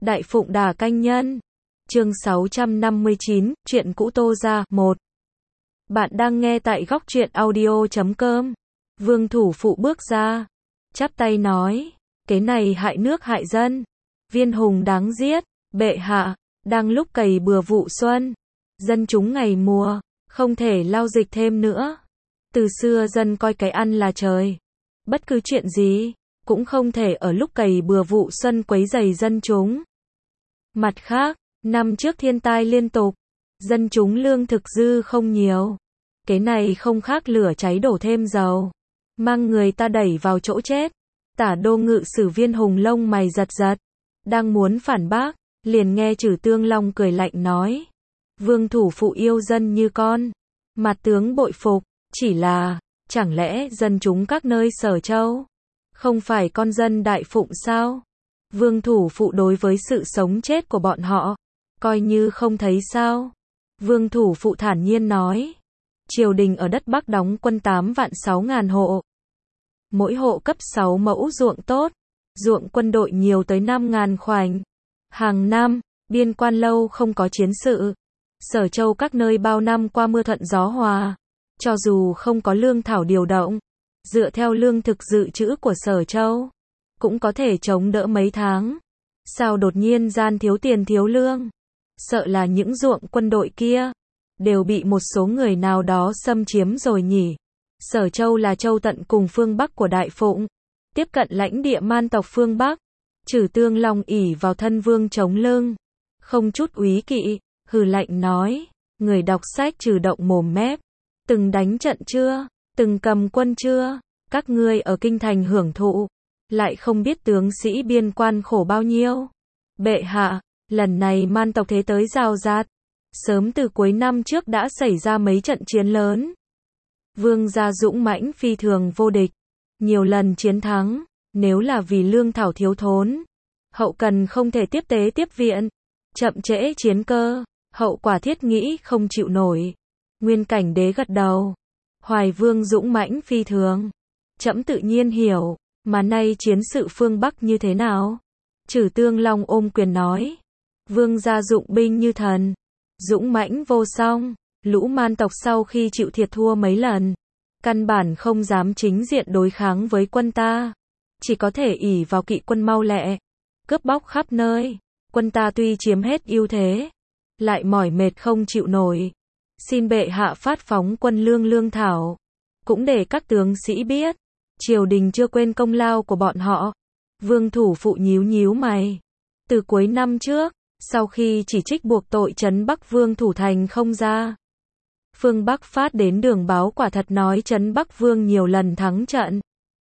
Đại Phụng Đà Canh Nhân. Chương 659, chuyện cũ Tô gia, 1. Bạn đang nghe tại góc truyện audio.com. Vương thủ phụ bước ra, chắp tay nói, cái này hại nước hại dân, viên hùng đáng giết, bệ hạ, đang lúc cày bừa vụ xuân, dân chúng ngày mùa, không thể lao dịch thêm nữa. Từ xưa dân coi cái ăn là trời, bất cứ chuyện gì, cũng không thể ở lúc cày bừa vụ xuân quấy rầy dân chúng. Mặt khác, năm trước thiên tai liên tục, dân chúng lương thực dư không nhiều. Cái này không khác lửa cháy đổ thêm dầu, mang người ta đẩy vào chỗ chết. Tả đô ngự sử Viên Hùng lông mày giật giật, đang muốn phản bác, liền nghe Trử Tương Long cười lạnh nói, Vương thủ phụ yêu dân như con, mặt tướng bội phục, chỉ là, chẳng lẽ dân chúng các nơi Sở Châu không phải con dân Đại Phụng sao? Vương thủ phụ đối với sự sống chết của bọn họ, coi như không thấy sao? Vương thủ phụ thản nhiên nói, triều đình ở đất Bắc đóng quân 8.600.000 hộ. Mỗi hộ cấp 6 mẫu ruộng tốt, ruộng quân đội nhiều tới 5.000 khoảnh. Hàng năm, biên quan lâu không có chiến sự. Sở Châu các nơi bao năm qua mưa thuận gió hòa. Cho dù không có lương thảo điều động, dựa theo lương thực dự trữ của Sở Châu, cũng có thể chống đỡ mấy tháng. Sao đột nhiên gian thiếu tiền thiếu lương? Sợ là những ruộng quân đội kia đều bị một số người nào đó xâm chiếm rồi nhỉ? Sở Châu là châu tận cùng phương Bắc của Đại Phụng, tiếp cận lãnh địa man tộc phương Bắc. Trử Tương Long ỷ vào thân vương chống lưng, không chút úy kỵ, hừ lạnh nói, người đọc sách trừ động mồm mép, từng đánh trận chưa, từng cầm quân chưa, các ngươi ở kinh thành hưởng thụ, lại không biết tướng sĩ biên quan khổ bao nhiêu. Bệ hạ, lần này man tộc thế tới rào rạt, sớm từ cuối năm trước đã xảy ra mấy trận chiến lớn. Vương gia dũng mãnh phi thường vô địch, nhiều lần chiến thắng, nếu là vì lương thảo thiếu thốn, hậu cần không thể tiếp tế tiếp viện, chậm trễ chiến cơ, hậu quả thiết nghĩ không chịu nổi. Nguyên Cảnh Đế gật đầu, Hoài Vương dũng mãnh phi thường, trẫm tự nhiên hiểu, mà nay chiến sự phương Bắc như thế nào? Trử Tương Long ôm quyền nói, Vương gia dụng binh như thần, dũng mãnh vô song. Lũ man tộc sau khi chịu thiệt thua mấy lần, căn bản không dám chính diện đối kháng với quân ta, chỉ có thể ỷ vào kỵ quân mau lẹ, cướp bóc khắp nơi. Quân ta tuy chiếm hết ưu thế, lại mỏi mệt không chịu nổi. Xin bệ hạ phát phóng quân lương thảo, cũng để các tướng sĩ biết, triều đình chưa quên công lao của bọn họ. Vương thủ phụ nhíu mày. Từ cuối năm trước, sau khi chỉ trích buộc tội trấn Bắc Vương thủ thành không ra, phương Bắc phát đến đường báo quả thật nói trấn Bắc Vương nhiều lần thắng trận.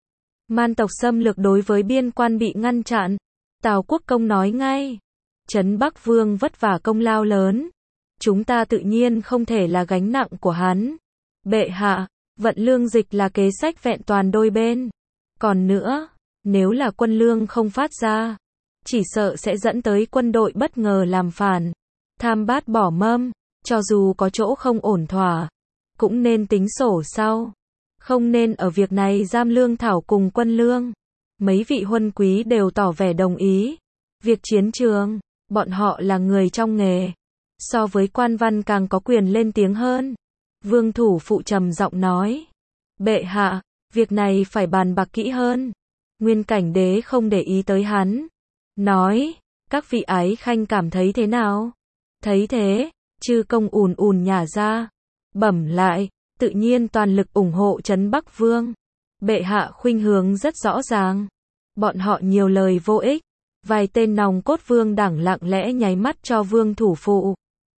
Man tộc xâm lược đối với biên quan bị ngăn chặn. Tào Quốc Công nói ngay, trấn Bắc Vương vất vả công lao lớn, chúng ta tự nhiên không thể là gánh nặng của hắn. Bệ hạ, vận lương dịch là kế sách vẹn toàn đôi bên. Còn nữa, nếu là quân lương không phát ra, chỉ sợ sẽ dẫn tới quân đội bất ngờ làm phản, tham bát bỏ mâm. Cho dù có chỗ không ổn thỏa, cũng nên tính sổ sau, không nên ở việc này giam lương thảo cùng quân lương. Mấy vị huân quý đều tỏ vẻ đồng ý. Việc chiến trường, bọn họ là người trong nghề, so với quan văn càng có quyền lên tiếng hơn. Vương thủ phụ trầm giọng nói, bệ hạ, việc này phải bàn bạc kỹ hơn. Nguyên Cảnh Đế không để ý tới hắn, nói, các vị ái khanh cảm thấy thế nào? Thấy thế, Chư công ùn nhả ra, bẩm lại, tự nhiên toàn lực ủng hộ trấn Bắc Vương. Bệ hạ khuynh hướng rất rõ ràng, bọn họ nhiều lời vô ích. Vài tên nòng cốt vương đảng lặng lẽ nháy mắt cho Vương thủ phụ,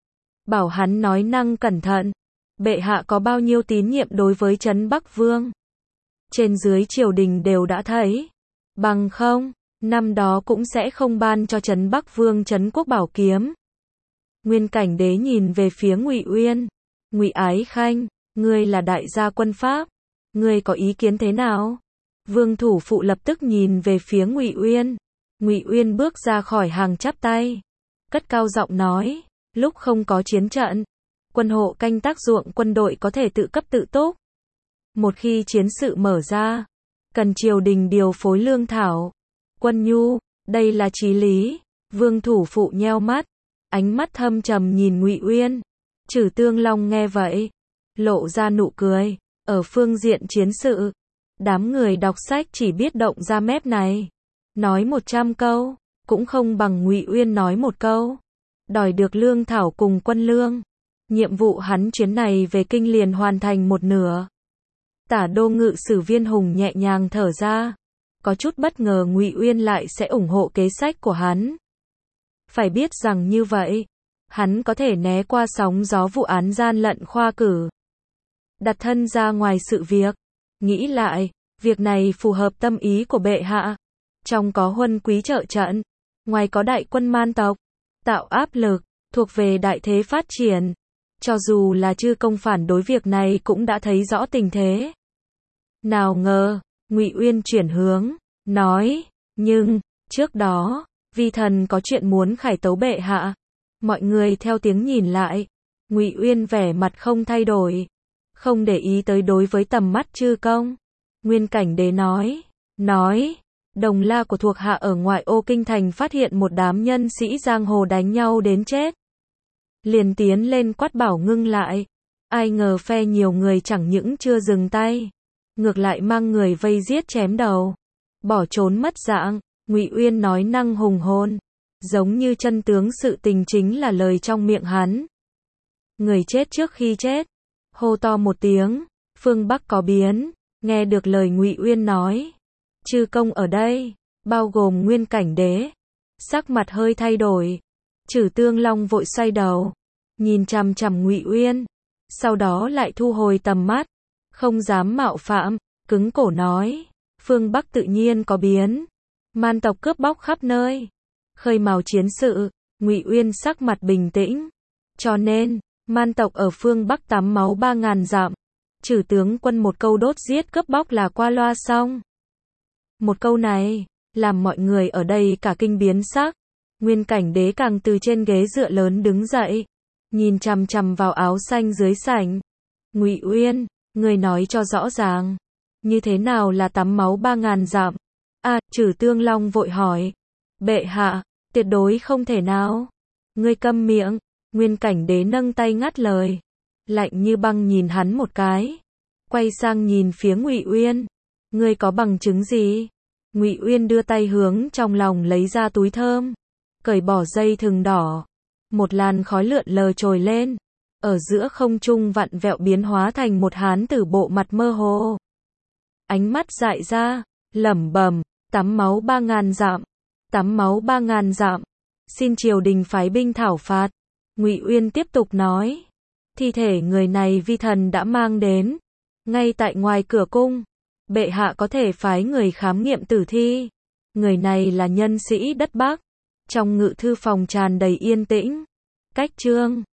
bảo hắn nói năng cẩn thận. Bệ hạ có bao nhiêu tín nhiệm đối với trấn Bắc Vương, trên dưới triều đình đều đã thấy, bằng không, năm đó cũng sẽ không ban cho trấn Bắc Vương trấn quốc bảo kiếm. Nguyên Cảnh Đế nhìn về phía Ngụy Uyên, Ngụy ái khanh, ngươi là đại gia quân Pháp, ngươi có ý kiến thế nào? Vương thủ phụ lập tức nhìn về phía Ngụy Uyên. Ngụy Uyên bước ra khỏi hàng chắp tay, cất cao giọng nói, lúc không có chiến trận, quân hộ canh tác ruộng quân đội có thể tự cấp tự túc. Một khi chiến sự mở ra, cần triều đình điều phối lương thảo, quân nhu, đây là chí lý. Vương thủ phụ nheo mắt, ánh mắt thâm trầm nhìn Ngụy Uyên. Trừ Tương Long nghe vậy, lộ ra nụ cười. Ở phương diện chiến sự, đám người đọc sách chỉ biết động ra mép này, nói 100 câu, cũng không bằng Ngụy Uyên nói một câu. Đòi được lương thảo cùng quân lương. Nhiệm vụ hắn chuyến này về kinh liền hoàn thành một nửa. Tả đô ngự sử Viên Hùng nhẹ nhàng thở ra. Có chút bất ngờ Ngụy Uyên lại sẽ ủng hộ kế sách của hắn. Phải biết rằng như vậy, hắn có thể né qua sóng gió vụ án gian lận khoa cử. Đặt thân ra ngoài sự việc. Nghĩ lại, việc này phù hợp tâm ý của bệ hạ. Trong có huân quý trợ trận, ngoài có đại quân man tộc, tạo áp lực, thuộc về đại thế phát triển. Cho dù là chư công phản đối việc này cũng đã thấy rõ tình thế. Nào ngờ, Ngụy Uyên chuyển hướng, nói, nhưng, trước đó, vi thần có chuyện muốn khải tấu bệ hạ. Mọi người theo tiếng nhìn lại, Ngụy Uyên vẻ mặt không thay đổi, không để ý tới đối với tầm mắt chư công. Nguyên Cảnh Đế nói, đồng la của thuộc hạ ở ngoại ô kinh thành phát hiện một đám nhân sĩ giang hồ đánh nhau đến chết. Liền tiến lên quát bảo ngưng lại. Ai ngờ phe nhiều người chẳng những chưa dừng tay, ngược lại mang người vây giết chém đầu, bỏ trốn mất dạng. Ngụy Uyên nói năng hùng hồn, giống như chân tướng sự tình chính là lời trong miệng hắn. Người chết trước khi chết, hô to một tiếng, phương Bắc có biến. Nghe được lời Ngụy Uyên nói, chư công ở đây, bao gồm Nguyên Cảnh Đế, sắc mặt hơi thay đổi. Trừ Tương Long vội xoay đầu, nhìn chằm chằm Ngụy Uyên, sau đó lại thu hồi tầm mắt, không dám mạo phạm, cứng cổ nói, phương Bắc tự nhiên có biến, man tộc cướp bóc khắp nơi, khơi mào chiến sự. Ngụy Uyên sắc mặt bình tĩnh, cho nên, man tộc ở phương Bắc tắm máu 3000 dặm. Trừ tướng quân một câu đốt giết cướp bóc là qua loa xong. Một câu này, làm mọi người ở đây cả kinh biến sắc. Nguyên Cảnh Đế càng từ trên ghế dựa lớn đứng dậy, nhìn chằm chằm vào áo xanh dưới sảnh. Ngụy Uyên, người nói cho rõ ràng, như thế nào là tắm máu 3000 dặm? Trừ Tương Long vội hỏi. Bệ hạ, tuyệt đối không thể nào. Ngươi câm miệng. Nguyên Cảnh Đế nâng tay ngắt lời, lạnh như băng nhìn hắn một cái, quay sang nhìn phía Ngụy Uyên. Ngươi có bằng chứng gì? Ngụy Uyên đưa tay hướng trong lòng lấy ra túi thơm, cởi bỏ dây thừng đỏ. Một làn khói lượn lờ trồi lên, ở giữa không trung vặn vẹo biến hóa thành một hán tử bộ mặt mơ hồ. Ánh mắt dại ra, lẩm bẩm, tắm máu 3000 dặm, tắm máu 3000 dặm, xin triều đình phái binh thảo phạt. Ngụy Uyên tiếp tục nói, thi thể người này vi thần đã mang đến, ngay tại ngoài cửa cung. Bệ hạ có thể phái người khám nghiệm tử thi. Người này là nhân sĩ đất Bắc. Trong ngự thư phòng tràn đầy yên tĩnh. Cách chương